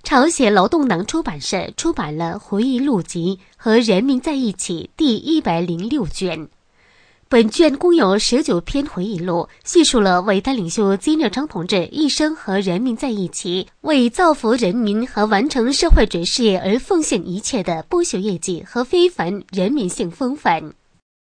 朝鲜劳动党出版社出版了《回忆录集》和《人民在一起》第106卷。本卷共有19篇回忆录，叙述了伟大领袖金日成同志一生和人民在一起，为造福人民和完成社会主义事业而奉献一切的不朽业绩和非凡人民性风范。